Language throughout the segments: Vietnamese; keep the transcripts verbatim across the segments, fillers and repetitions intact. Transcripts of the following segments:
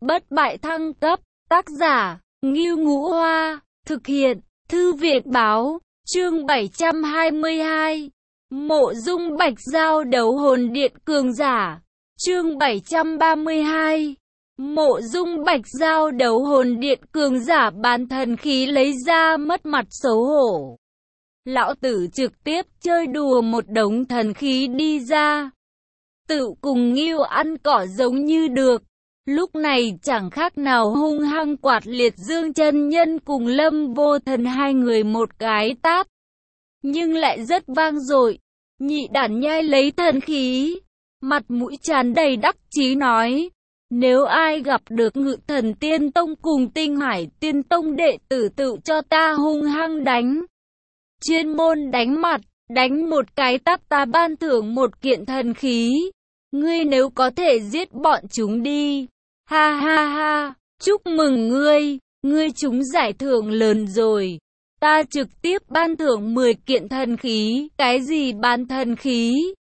bất bại thăng cấp, tác giả, Ngưu Ngũ Hoa, thực hiện, Thư viện Báo, chương bảy trăm hai mươi hai, Mộ Dung Bạch giao đấu hồn điện cường giả, chương bảy trăm ba mươi hai, Mộ Dung Bạch giao đấu hồn điện cường giả bán thần khí lấy ra mất mặt xấu hổ. Lão tử trực tiếp chơi đùa một đống thần khí đi ra. Tự cùng Ngưu ăn cỏ giống như được. Lúc này chẳng khác nào hung hăng quạt Liệt Dương chân nhân cùng Lâm Vô Thần hai người một cái tát. Nhưng lại rất vang dội. Nhị đản nhai lấy thần khí. Mặt mũi tràn đầy đắc chí nói. Nếu ai gặp được Ngự Thần Tiên Tông cùng Tinh Hải Tiên Tông đệ tử tự cho ta hung hăng đánh. Chuyên môn đánh mặt, đánh một cái tát ta ban thưởng một kiện thần khí. Ngươi nếu có thể giết bọn chúng đi. Ha ha ha, chúc mừng ngươi, ngươi trúng giải thưởng lớn rồi. Ta trực tiếp ban thưởng mười kiện thần khí, cái gì ban thần khí?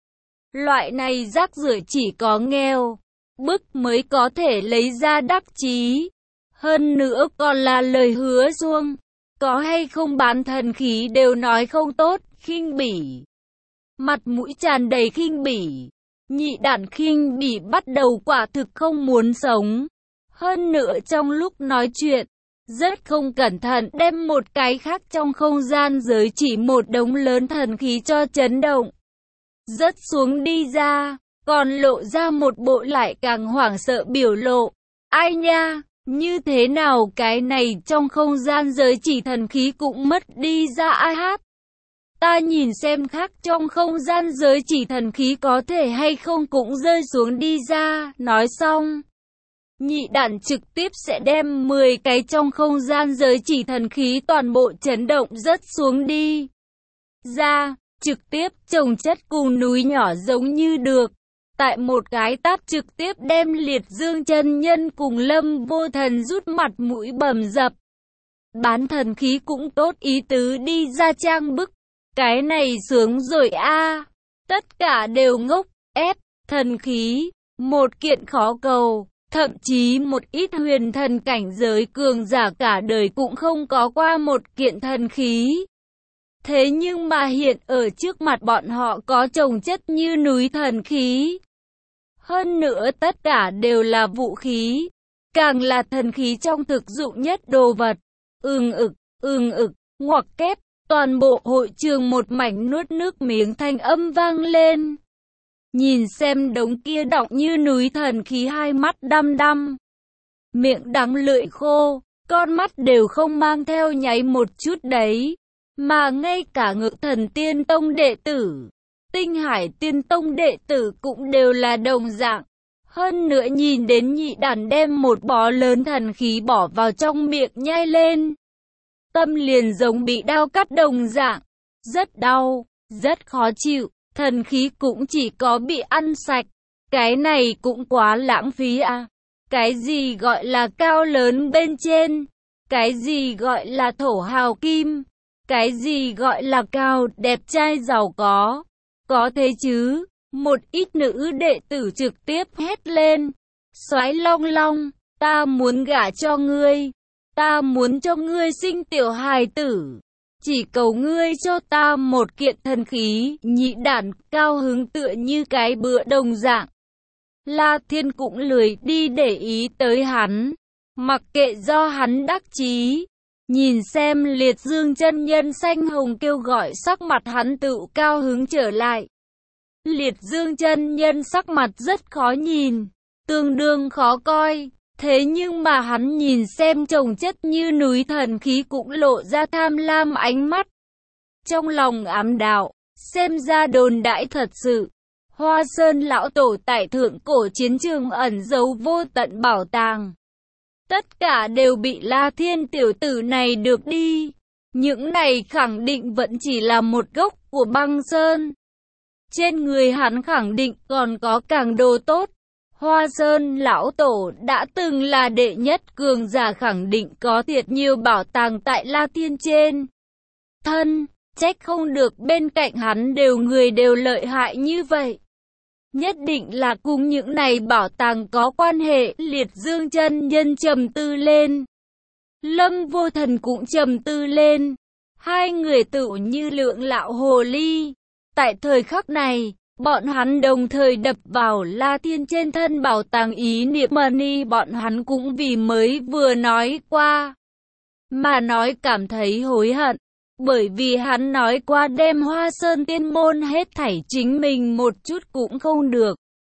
Loại này rác rưởi chỉ có nghèo, bức mới có thể lấy ra đắc chí. Hơn nữa còn là lời hứa suông, có hay không bán thần khí đều nói không tốt, khinh bỉ. Mặt mũi tràn đầy khinh bỉ. Nhị đản khinh bỉ bắt đầu quả thực không muốn sống. Hơn nữa trong lúc nói chuyện, rất không cẩn thận đem một cái khác trong không gian giới chỉ một đống lớn thần khí cho chấn động. Rớt xuống đi ra, còn lộ ra một bộ lại càng hoảng sợ biểu lộ. Ai nha, như thế nào cái này trong không gian giới chỉ thần khí cũng mất đi ra ai hát? Ta nhìn xem khác trong không gian giới chỉ thần khí có thể hay không cũng rơi xuống đi ra. Nói xong, nhị đản trực tiếp sẽ đem mười cái trong không gian giới chỉ thần khí toàn bộ chấn động rớt xuống đi ra, trực tiếp chồng chất cùng núi nhỏ giống như được. Tại một cái tát trực tiếp đem Liệt Dương chân nhân cùng Lâm Vô Thần rút mặt mũi bầm dập. Bán thần khí cũng tốt ý tứ đi ra trang bức. Cái này sướng rồi a, à. Tất cả đều ngốc, ép, thần khí, một kiện khó cầu, thậm chí một ít huyền thần cảnh giới cường giả cả đời cũng không có qua một kiện thần khí. Thế nhưng mà hiện ở trước mặt bọn họ có chồng chất như núi thần khí. Hơn nữa tất cả đều là vũ khí, càng là thần khí trong thực dụng nhất đồ vật. Ưng ực, ưng ực, ngoặc kép. Toàn bộ hội trường một mảnh nuốt nước miếng thanh âm vang lên. Nhìn xem đống kia đọng như núi thần khí hai mắt đăm đăm. Miệng đắng lưỡi khô, con mắt đều không mang theo nháy một chút đấy. Mà ngay cả Ngự Thần Tiên Tông đệ tử, Tinh Hải Tiên Tông đệ tử cũng đều là đồng dạng. Hơn nữa nhìn đến nhị đản đem một bó lớn thần khí bỏ vào trong miệng nhai lên. Tâm liền giống bị đao cắt đồng dạng, rất đau, rất khó chịu, thần khí cũng chỉ có bị ăn sạch, cái này cũng quá lãng phí à. Cái gì gọi là cao lớn bên trên, cái gì gọi là thổ hào kim, cái gì gọi là cao, đẹp trai giàu có, có thế chứ. Một ít nữ đệ tử trực tiếp hét lên, Soái Long Long, ta muốn gả cho ngươi. Ta muốn cho ngươi sinh tiểu hài tử, chỉ cầu ngươi cho ta một kiện thần khí. Nhị đản cao hứng tựa như cái bữa đồng dạng. La Thiên cũng lười đi để ý tới hắn, mặc kệ do hắn đắc chí. Nhìn xem Liệt Dương chân nhân xanh hồng kêu gọi, sắc mặt hắn tự cao hứng trở lại. Liệt Dương chân nhân sắc mặt rất khó nhìn, tương đương khó coi. Thế nhưng mà hắn nhìn xem chồng chất như núi thần khí cũng lộ ra tham lam ánh mắt. Trong lòng ám đạo, xem ra đồn đãi thật sự. Hoa Sơn lão tổ tại thượng cổ chiến trường ẩn giấu vô tận bảo tàng. Tất cả đều bị La Thiên tiểu tử này được đi. Những này khẳng định vẫn chỉ là một gốc của băng sơn. Trên người hắn khẳng định còn có càng đồ tốt. Hoa Sơn lão tổ đã từng là đệ nhất cường giả, khẳng định có thiệt nhiều bảo tàng tại La Thiên trên thân, trách không được bên cạnh hắn đều người đều lợi hại như vậy. nhất định là cùng những này bảo tàng có quan hệ. Liệt Dương chân nhân trầm tư lên. Lâm Vô Thần cũng trầm tư lên. Hai người tự như lượng lão hồ ly. Tại thời khắc này, bọn hắn đồng thời đập vào La Thiên trên thân bảo tàng ý niệm money. Bọn hắn cũng vì mới vừa nói qua mà nói cảm thấy hối hận. Bởi vì hắn nói qua đem Hoa Sơn Tiên Môn hết thảy chính mình một chút cũng không được.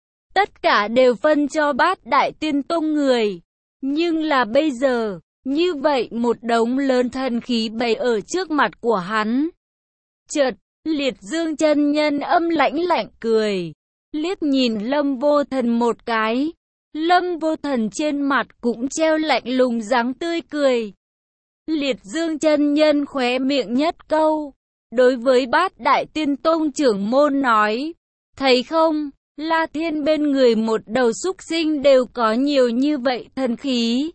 Tất cả đều phân cho Bát Đại Tiên Tông người. Nhưng là bây giờ, như vậy một đống lớn thần khí bày ở trước mặt của hắn. Chợt, Liệt Dương chân nhân âm lãnh lạnh cười, liếc nhìn Lâm Vô Thần một cái. Lâm Vô Thần trên mặt cũng treo lạnh lùng dáng tươi cười. Liệt Dương chân nhân khóe miệng nhất câu, đối với Bát Đại Tiên Tông trưởng môn nói, thấy không, La Thiên bên người một đầu súc sinh đều có nhiều như vậy thần khí.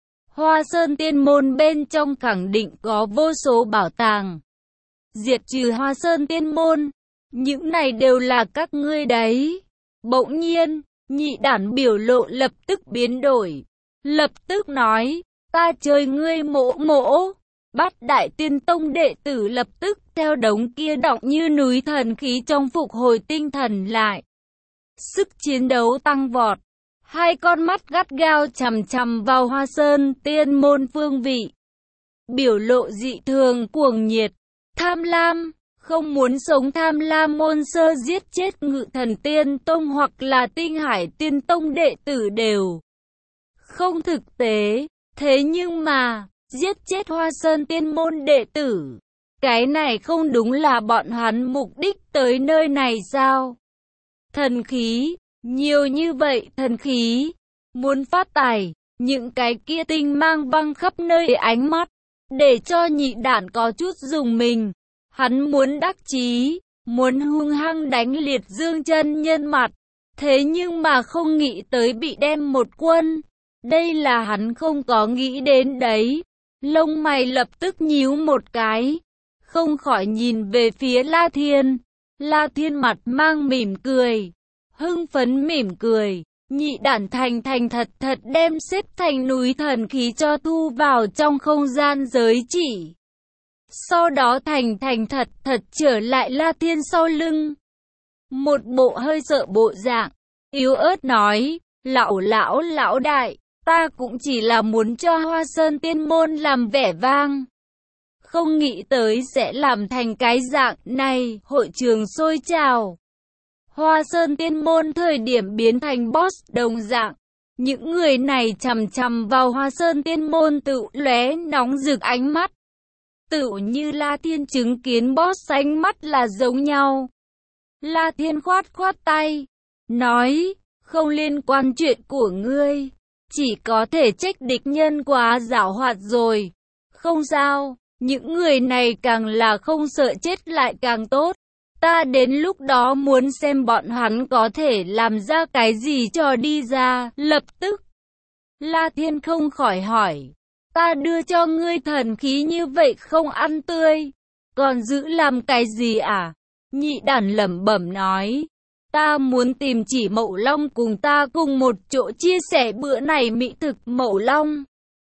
Hoa Sơn Tiên Môn bên trong khẳng định có vô số bảo tàng. Diệt trừ Hoa Sơn Tiên Môn, những này đều là các ngươi đấy. Bỗng nhiên, nhị đản biểu lộ lập tức biến đổi, lập tức nói, ta chơi ngươi mỗ mỗ. Bát Đại Tiên Tông đệ tử lập tức theo đống kia đọng như núi thần khí trong phục hồi tinh thần lại. Sức chiến đấu tăng vọt, hai con mắt gắt gao chằm chằm vào Hoa Sơn Tiên Môn phương vị. Biểu lộ dị thường cuồng nhiệt, tham lam, không muốn sống tham lam môn sơ giết chết Ngự Thần Tiên Tông hoặc là Tinh Hải Tiên Tông đệ tử đều không thực tế. Thế nhưng mà, giết chết Hoa Sơn Tiên Môn đệ tử, cái này không đúng là bọn hắn mục đích tới nơi này sao? Thần khí, nhiều như vậy thần khí, muốn phát tài, những cái kia tinh mang văng khắp nơi ánh mắt, để cho nhị đản có chút dùng mình. Hắn muốn đắc chí, muốn hung hăng đánh Liệt Dương chân nhân mặt, thế nhưng mà không nghĩ tới bị đem một quân. Đây là hắn không có nghĩ đến đấy. Lông mày lập tức nhíu một cái, không khỏi nhìn về phía La Thiên. La Thiên mặt mang mỉm cười, hưng phấn mỉm cười. Nhị đản thành thành thật thật đem xếp thành núi thần khí cho thu vào trong không gian giới chỉ. Sau đó thành thành thật thật trở lại La Thiên sau lưng. Một bộ hơi sợ bộ dạng, yếu ớt nói, lão lão lão đại, ta cũng chỉ là muốn cho Hoa Sơn Tiên Môn làm vẻ vang. Không nghĩ tới sẽ làm thành cái dạng này. Hội trường sôi trào. Hoa Sơn Tiên Môn thời điểm biến thành boss đồng dạng. Những người này chằm chằm vào Hoa Sơn Tiên Môn tự lóe nóng rực ánh mắt. Tự như La Thiên chứng kiến boss ánh mắt là giống nhau. La Thiên khoát khoát tay, nói, không liên quan chuyện của ngươi. Chỉ có thể trách địch nhân quá giảo hoạt rồi. Không sao, những người này càng là không sợ chết lại càng tốt. Ta đến lúc đó muốn xem bọn hắn có thể làm ra cái gì cho đi ra. Lập tức, La Thiên không khỏi hỏi, ta đưa cho ngươi thần khí như vậy không ăn tươi, còn giữ làm cái gì à? Nhị đản lẩm bẩm nói, ta muốn tìm chỉ Mậu Long cùng ta cùng một chỗ chia sẻ bữa này mỹ thực. Mậu Long.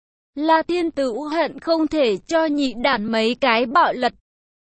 La Thiên Tử hận không thể cho nhị đản mấy cái bạo lật.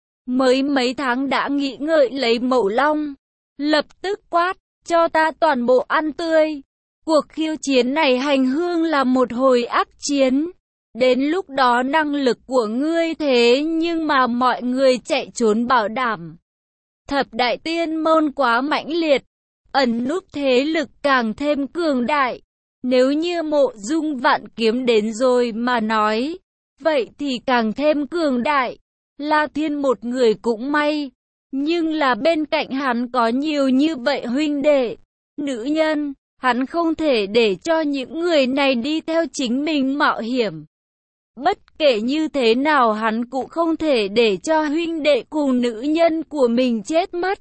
Mới mấy tháng đã nghĩ ngợi lấy Mậu Long. Lập tức quát, cho ta toàn bộ ăn tươi. Cuộc khiêu chiến này hành hương là một hồi ác chiến. Đến lúc đó năng lực của ngươi thế nhưng mà mọi người chạy trốn bảo đảm. Thập Đại Tiên Môn quá mãnh liệt, ẩn núp thế lực càng thêm cường đại. Nếu như Mộ Dung Vạn Kiếm đến rồi mà nói, vậy thì càng thêm cường đại. La Thiên một người cũng may, nhưng là bên cạnh hắn có nhiều như vậy huynh đệ, nữ nhân, hắn không thể để cho những người này đi theo chính mình mạo hiểm. Bất kể như thế nào hắn cũng không thể để cho huynh đệ cùng nữ nhân của mình chết mất.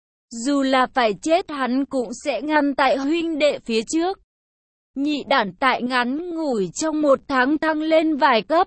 Dù là phải chết hắn cũng sẽ ngăn tại huynh đệ phía trước. Nhị đản tại ngắn ngủi trong một tháng tăng lên vài cấp.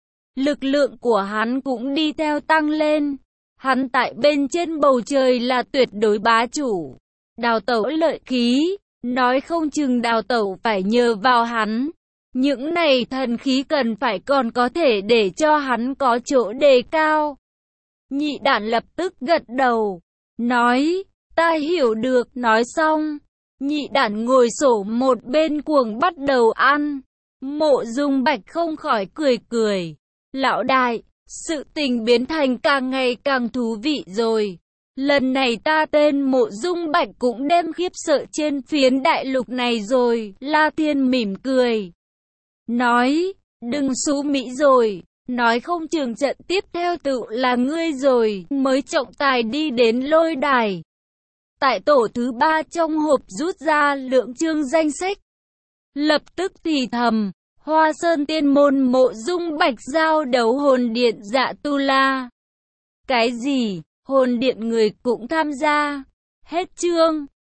Lực lượng của hắn cũng đi theo tăng lên. Hắn tại bên trên bầu trời là tuyệt đối bá chủ. Đào tẩu lợi khí, nói không chừng đào tẩu phải nhờ vào hắn. Những này thần khí cần phải còn có thể để cho hắn có chỗ đề cao. Nhị đản lập tức gật đầu, nói, ta hiểu được. Nói xong, nhị đản ngồi xổm một bên cuồng bắt đầu ăn. Mộ Dung Bạch không khỏi cười cười. Lão đại, sự tình biến thành càng ngày càng thú vị rồi. Lần này ta tên Mộ Dung Bạch cũng đem khiếp sợ trên phiến đại lục này rồi. La Thiên mỉm cười, nói, đừng xú mỹ rồi. Nói không chừng trận tiếp theo tự là ngươi rồi. Mới trọng tài đi đến lôi đài. Tại tổ thứ ba trong hộp rút ra lượng chương danh sách. Lập tức thì thầm, Hoa Sơn Tiên Môn Mộ Dung Bạch giao đấu hồn điện Dạ Tu La. Cái gì? Hồn điện người cũng tham gia? Hết chương.